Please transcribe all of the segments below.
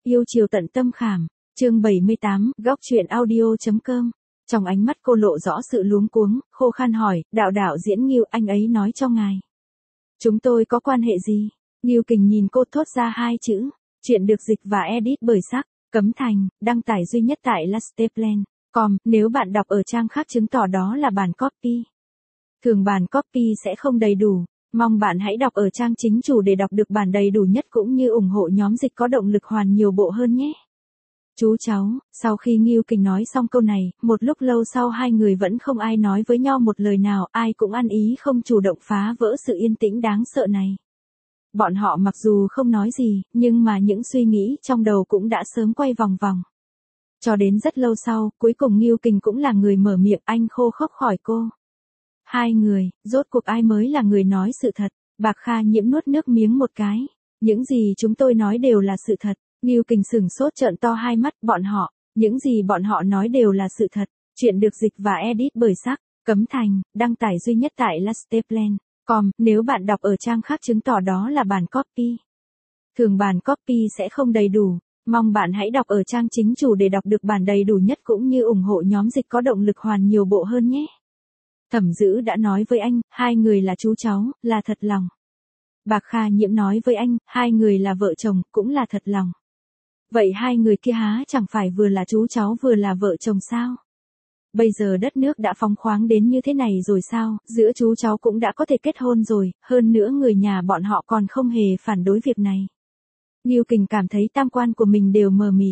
Yêu chiều tận tâm khảm, chương 78, góc truyện audio.com. Trong ánh mắt cô lộ rõ sự luống cuống, khô khan hỏi, đạo diễn Ngưu, anh ấy nói cho ngài. Chúng tôi có quan hệ gì? Ngưu Kình nhìn cô thốt ra hai chữ. Chuyện được dịch và edit bởi Sắc, Cấm Thành, đăng tải duy nhất tại lasteplan.com. Nếu bạn đọc ở trang khác chứng tỏ đó là bản copy. Thường bản copy sẽ không đầy đủ. Mong bạn hãy đọc ở trang chính chủ để đọc được bản đầy đủ nhất cũng như ủng hộ nhóm dịch có động lực hoàn nhiều bộ hơn nhé. Chú cháu, sau khi Ngưu Kình nói xong câu này, một lúc lâu sau hai người vẫn không ai nói với nhau một lời nào, ai cũng ăn ý không chủ động phá vỡ sự yên tĩnh đáng sợ này. Bọn họ mặc dù không nói gì, nhưng mà những suy nghĩ trong đầu cũng đã sớm quay vòng vòng. Cho đến rất lâu sau, cuối cùng Ngưu Kình cũng là người mở miệng, anh khô khốc hỏi cô. Hai người, rốt cuộc ai mới là người nói sự thật? Bạc Kha Nhiễm nuốt nước miếng một cái. Những gì chúng tôi nói đều là sự thật. Ngưu Kình sửng sốt trợn to hai mắt, bọn họ, những gì bọn họ nói đều là sự thật. Chuyện được dịch và edit bởi Sắc, Cấm Thành, đăng tải duy nhất tại lasteplan.com. Nếu bạn đọc ở trang khác chứng tỏ đó là bản copy. Thường bản copy sẽ không đầy đủ. Mong bạn hãy đọc ở trang chính chủ để đọc được bản đầy đủ nhất cũng như ủng hộ nhóm dịch có động lực hoàn nhiều bộ hơn nhé. Thẩm Dữ đã nói với anh, hai người là chú cháu, là thật lòng. Bạc Kha Nhiễm nói với anh, hai người là vợ chồng, cũng là thật lòng. Vậy hai người kia há chẳng phải vừa là chú cháu vừa là vợ chồng sao? Bây giờ đất nước đã phóng khoáng đến như thế này rồi sao, giữa chú cháu cũng đã có thể kết hôn rồi, hơn nữa người nhà bọn họ còn không hề phản đối việc này. Ngưu Kình cảm thấy tam quan của mình đều mờ mịt.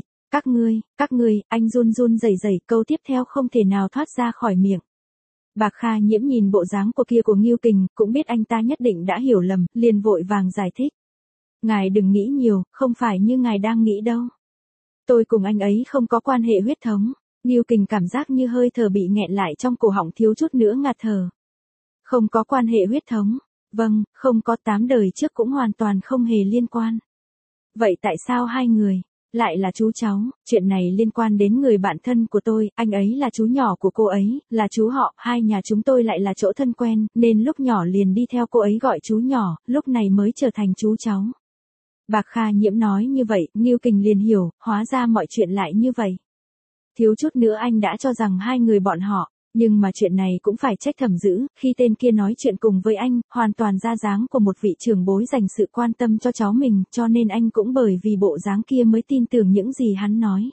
Các ngươi, anh run rẩy câu tiếp theo không thể nào thoát ra khỏi miệng. Bạc Kha Nhiễm nhìn bộ dáng của Ngưu Kình, cũng biết anh ta nhất định đã hiểu lầm, liền vội vàng giải thích. Ngài đừng nghĩ nhiều, không phải như ngài đang nghĩ đâu. Tôi cùng anh ấy không có quan hệ huyết thống. Ngưu Kình cảm giác như hơi thở bị nghẹn lại trong cổ họng thiếu chút nữa ngạt thở. Không có quan hệ huyết thống. Vâng, không có, 8 đời trước cũng hoàn toàn không hề liên quan. Vậy tại sao hai người lại là chú cháu? Chuyện này liên quan đến người bạn thân của tôi, anh ấy là chú nhỏ của cô ấy, là chú họ, hai nhà chúng tôi lại là chỗ thân quen, nên lúc nhỏ liền đi theo cô ấy gọi chú nhỏ, lúc này mới trở thành chú cháu. Bạc Kha Nhiễm nói như vậy, Ngưu Kình liền hiểu, hóa ra mọi chuyện lại như vậy. Thiếu chút nữa anh đã cho rằng hai người bọn họ, nhưng mà chuyện này cũng phải trách Thẩm Dữ, khi tên kia nói chuyện cùng với anh, hoàn toàn ra dáng của một vị trưởng bối dành sự quan tâm cho cháu mình, cho nên anh cũng bởi vì bộ dáng kia mới tin tưởng những gì hắn nói.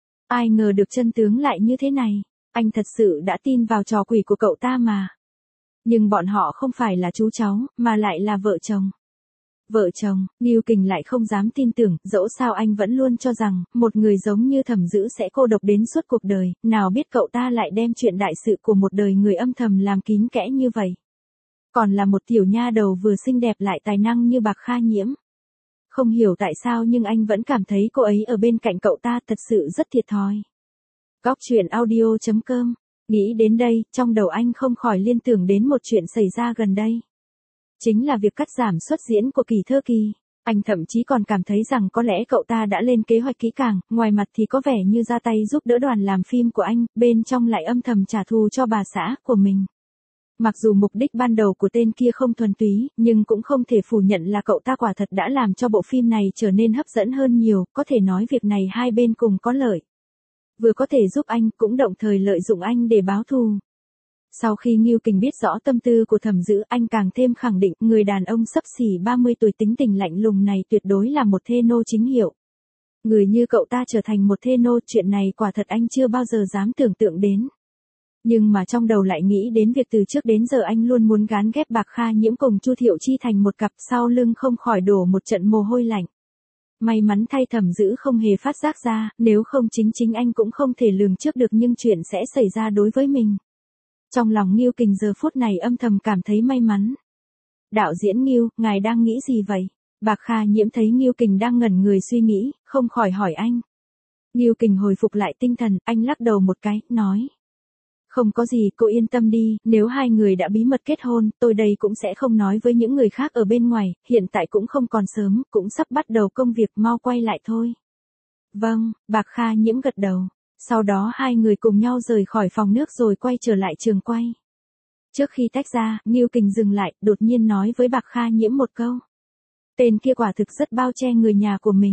Ai ngờ được chân tướng lại như thế này, anh thật sự đã tin vào trò quỷ của cậu ta mà. Nhưng bọn họ không phải là chú cháu, mà lại là vợ chồng. Vợ chồng, Ngưu Kình lại không dám tin tưởng, dẫu sao anh vẫn luôn cho rằng, một người giống như Thẩm Dữ sẽ cô độc đến suốt cuộc đời, nào biết cậu ta lại đem chuyện đại sự của một đời người âm thầm làm kín kẽ như vậy. Còn là một tiểu nha đầu vừa xinh đẹp lại tài năng như Bạc Kha Nhiễm. Không hiểu tại sao nhưng anh vẫn cảm thấy cô ấy ở bên cạnh cậu ta thật sự rất thiệt thòi. Góc truyện audio.com. Nghĩ đến đây, trong đầu anh không khỏi liên tưởng đến một chuyện xảy ra gần đây. Chính là việc cắt giảm suất diễn của Kỳ Thơ Kỳ. Anh thậm chí còn cảm thấy rằng có lẽ cậu ta đã lên kế hoạch kỹ càng, ngoài mặt thì có vẻ như ra tay giúp đỡ đoàn làm phim của anh, bên trong lại âm thầm trả thù cho bà xã của mình. Mặc dù mục đích ban đầu của tên kia không thuần túy, nhưng cũng không thể phủ nhận là cậu ta quả thật đã làm cho bộ phim này trở nên hấp dẫn hơn nhiều, có thể nói việc này hai bên cùng có lợi. Vừa có thể giúp anh, cũng đồng thời lợi dụng anh để báo thù. Sau khi Ngưu Kình biết rõ tâm tư của Thẩm Dữ, anh càng thêm khẳng định, người đàn ông xấp xỉ 30 tuổi tính tình lạnh lùng này tuyệt đối là một thê nô chính hiệu. Người như cậu ta trở thành một thê nô, chuyện này quả thật anh chưa bao giờ dám tưởng tượng đến. Nhưng mà trong đầu lại nghĩ đến việc từ trước đến giờ anh luôn muốn gán ghép Bạc Kha Nhiễm cùng Chu Thiệu Chi thành một cặp, sau lưng không khỏi đổ một trận mồ hôi lạnh. May mắn thay Thẩm Dữ không hề phát giác ra, nếu không chính anh cũng không thể lường trước được nhưng chuyện sẽ xảy ra đối với mình. Trong lòng Ngưu Kình giờ phút này âm thầm cảm thấy may mắn. Đạo diễn Ngưu, ngài đang nghĩ gì vậy? Bạc Kha Nhiễm thấy Ngưu Kình đang ngẩn người suy nghĩ, không khỏi hỏi anh. Ngưu Kình hồi phục lại tinh thần, anh lắc đầu một cái, nói. Không có gì, cô yên tâm đi, nếu hai người đã bí mật kết hôn, tôi đây cũng sẽ không nói với những người khác ở bên ngoài, hiện tại cũng không còn sớm, cũng sắp bắt đầu công việc, mau quay lại thôi. Vâng, Bạc Kha Nhiễm gật đầu. Sau đó hai người cùng nhau rời khỏi phòng nước rồi quay trở lại trường quay. Trước khi tách ra, Ngưu Kình dừng lại, đột nhiên nói với Bạc Kha Nhiễm một câu. Tên kia quả thực rất bao che người nhà của mình.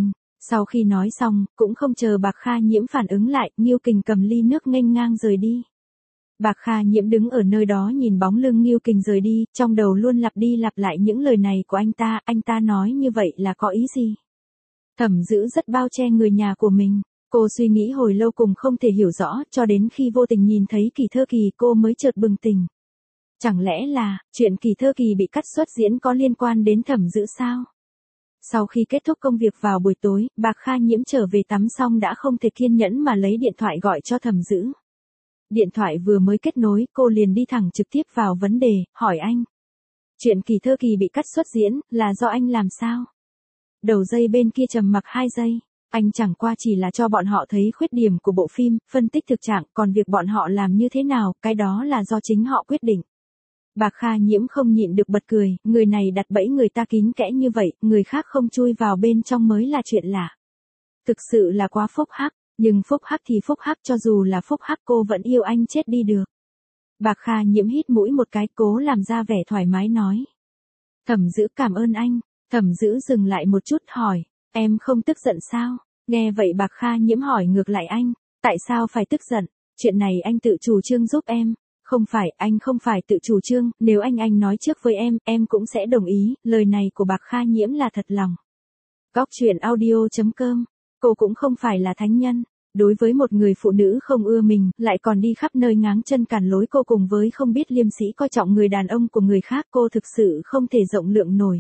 Sau khi nói xong, cũng không chờ Bạc Kha Nhiễm phản ứng lại, Ngưu Kình cầm ly nước nghênh ngang rời đi. Bạc Kha Nhiễm đứng ở nơi đó nhìn bóng lưng Ngưu Kình rời đi, trong đầu luôn lặp đi lặp lại những lời này của anh ta nói như vậy là có ý gì? Thẩm Dữ rất bao che người nhà của mình, cô suy nghĩ hồi lâu cùng không thể hiểu rõ, cho đến khi vô tình nhìn thấy Kỳ Thơ Kỳ cô mới chợt bừng tỉnh. Chẳng lẽ là, chuyện Kỳ Thơ Kỳ bị cắt xuất diễn có liên quan đến Thẩm Dữ sao? Sau khi kết thúc công việc vào buổi tối, Bạc Kha Nhiễm trở về tắm xong đã không thể kiên nhẫn mà lấy điện thoại gọi cho Thẩm Dữ. Điện thoại vừa mới kết nối, cô liền đi thẳng trực tiếp vào vấn đề, hỏi anh. Chuyện Kỳ Thơ Kỳ bị cắt xuất diễn, là do anh làm sao? Đầu dây bên kia trầm mặc 2 giây, anh chẳng qua chỉ là cho bọn họ thấy khuyết điểm của bộ phim, phân tích thực trạng, còn việc bọn họ làm như thế nào, cái đó là do chính họ quyết định. Bạc Kha Nhiễm không nhịn được bật cười, người này đặt bẫy người ta kín kẽ như vậy, người khác không chui vào bên trong mới là chuyện lạ. Thực sự là quá phúc hắc, nhưng phúc hắc thì phúc hắc, cho dù là phúc hắc cô vẫn yêu anh chết đi được. Bạc Kha Nhiễm hít mũi một cái, cố làm ra vẻ thoải mái nói. Thẩm Dữ cảm ơn anh. Thẩm Dữ dừng lại một chút hỏi, em không tức giận sao? Nghe vậy Bạc Kha Nhiễm hỏi ngược lại anh, tại sao phải tức giận? Chuyện này anh tự chủ trương giúp em. Không phải, anh không phải tự chủ trương, nếu anh nói trước với em cũng sẽ đồng ý, lời này của Bạc Kha Nhiễm là thật lòng. Góc truyện audio.com, cô cũng không phải là thánh nhân. Đối với một người phụ nữ không ưa mình, lại còn đi khắp nơi ngáng chân cản lối cô cùng với không biết liêm sĩ coi trọng người đàn ông của người khác, cô thực sự không thể rộng lượng nổi.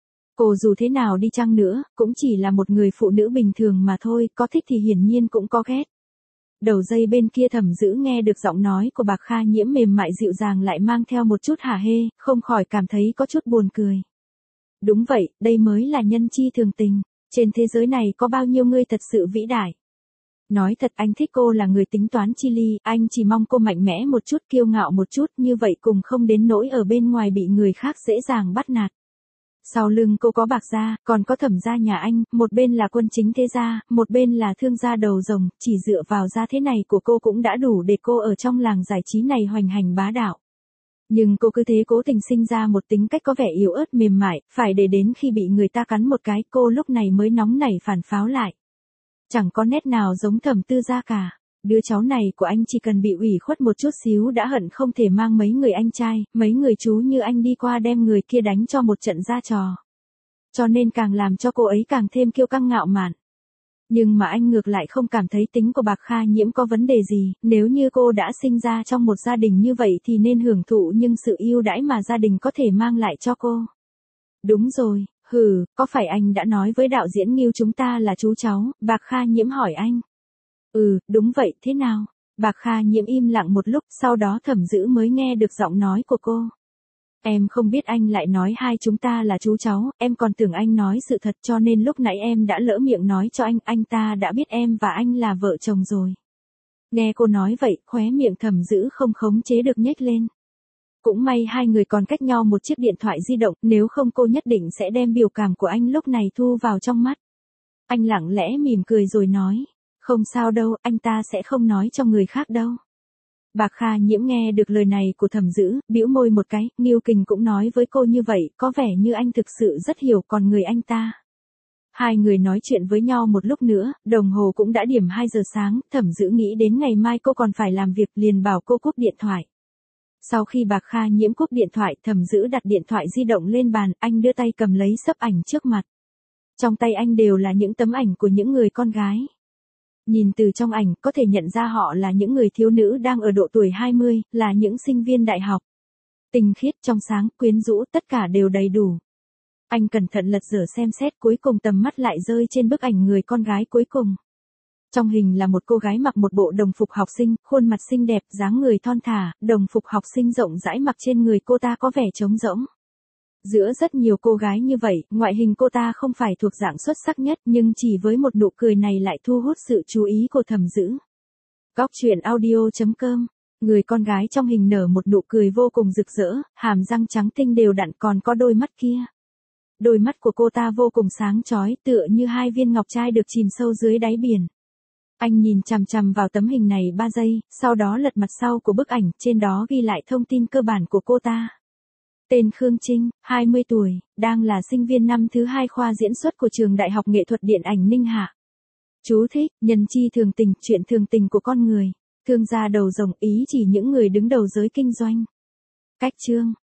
Cô dù thế nào đi chăng nữa, cũng chỉ là một người phụ nữ bình thường mà thôi, có thích thì hiển nhiên cũng có ghét. Đầu dây bên kia Thẩm Dữ nghe được giọng nói của Bạc Kha Nhiễm mềm mại dịu dàng lại mang theo một chút hả hê, không khỏi cảm thấy có chút buồn cười. Đúng vậy, đây mới là nhân chi thường tình, trên thế giới này có bao nhiêu người thật sự vĩ đại. Nói thật anh thích cô là người tính toán chi ly, anh chỉ mong cô mạnh mẽ một chút, kiêu ngạo một chút, như vậy cùng không đến nỗi ở bên ngoài bị người khác dễ dàng bắt nạt. Sau lưng cô có Bạc gia, còn có Thẩm gia nhà anh, một bên là quân chính thế gia, một bên là thương gia đầu rồng, chỉ dựa vào gia thế này của cô cũng đã đủ để cô ở trong làng giải trí này hoành hành bá đạo. Nhưng cô cứ thế cố tình sinh ra một tính cách có vẻ yếu ớt mềm mại, phải để đến khi bị người ta cắn một cái, cô lúc này mới nóng nảy phản pháo lại. Chẳng có nét nào giống Thẩm Tư gia cả. Đứa cháu này của anh chỉ cần bị ủy khuất một chút xíu đã hận không thể mang mấy người anh trai, mấy người chú như anh đi qua đem người kia đánh cho một trận ra trò. Cho nên càng làm cho cô ấy càng thêm kiêu căng ngạo mạn. Nhưng mà anh ngược lại không cảm thấy tính của Bạc Kha Nhiễm có vấn đề gì, nếu như cô đã sinh ra trong một gia đình như vậy thì nên hưởng thụ nhưng sự yêu đãi mà gia đình có thể mang lại cho cô. Đúng rồi, có phải anh đã nói với đạo diễn Ngưu chúng ta là chú cháu, Bạc Kha Nhiễm hỏi anh. Đúng vậy, thế nào? Bạc Kha Nhiễm im lặng một lúc, sau đó Thẩm Dữ mới nghe được giọng nói của cô. Em không biết anh lại nói hai chúng ta là chú cháu, em còn tưởng anh nói sự thật cho nên lúc nãy em đã lỡ miệng nói cho anh ta đã biết em và anh là vợ chồng rồi. Nghe cô nói vậy, khóe miệng Thẩm Dữ không khống chế được nhếch lên. Cũng may hai người còn cách nhau một chiếc điện thoại di động, nếu không cô nhất định sẽ đem biểu cảm của anh lúc này thu vào trong mắt. Anh lặng lẽ mỉm cười rồi nói. Không sao đâu, anh ta sẽ không nói cho người khác đâu. Bạc Kha Nhiễm nghe được lời này của Thẩm Dữ, bĩu môi một cái, Ngưu Kình cũng nói với cô như vậy, có vẻ như anh thực sự rất hiểu con người anh ta. Hai người nói chuyện với nhau một lúc nữa, đồng hồ cũng đã điểm 2 giờ sáng, Thẩm Dữ nghĩ đến ngày mai cô còn phải làm việc liền bảo cô cúp điện thoại. Sau khi Bạc Kha Nhiễm cúp điện thoại, Thẩm Dữ đặt điện thoại di động lên bàn, anh đưa tay cầm lấy xấp ảnh trước mặt. Trong tay anh đều là những tấm ảnh của những người con gái. Nhìn từ trong ảnh, có thể nhận ra họ là những người thiếu nữ đang ở độ tuổi 20, là những sinh viên đại học. Tinh khiết, trong sáng, quyến rũ, tất cả đều đầy đủ. Anh cẩn thận lật dở xem xét, cuối cùng tầm mắt lại rơi trên bức ảnh người con gái cuối cùng. Trong hình là một cô gái mặc một bộ đồng phục học sinh, khuôn mặt xinh đẹp, dáng người thon thả, đồng phục học sinh rộng rãi mặc trên người cô ta có vẻ trống rỗng. Giữa rất nhiều cô gái như vậy, ngoại hình cô ta không phải thuộc dạng xuất sắc nhất nhưng chỉ với một nụ cười này lại thu hút sự chú ý của Thẩm Dữ. Góc truyện audio.com, người con gái trong hình nở một nụ cười vô cùng rực rỡ, hàm răng trắng tinh đều đặn còn có đôi mắt kia. Đôi mắt của cô ta vô cùng sáng chói tựa như hai viên ngọc trai được chìm sâu dưới đáy biển. Anh nhìn chằm chằm vào tấm hình này 3 giây, sau đó lật mặt sau của bức ảnh, trên đó ghi lại thông tin cơ bản của cô ta. Tên Khương Trinh, 20 tuổi, đang là sinh viên năm thứ 2 khoa diễn xuất của trường Đại học Nghệ thuật Điện ảnh Ninh Hạ. Chú thích, nhân chi thường tình, chuyện thường tình của con người. Thương gia đầu rồng, ý chỉ những người đứng đầu giới kinh doanh. Cách chương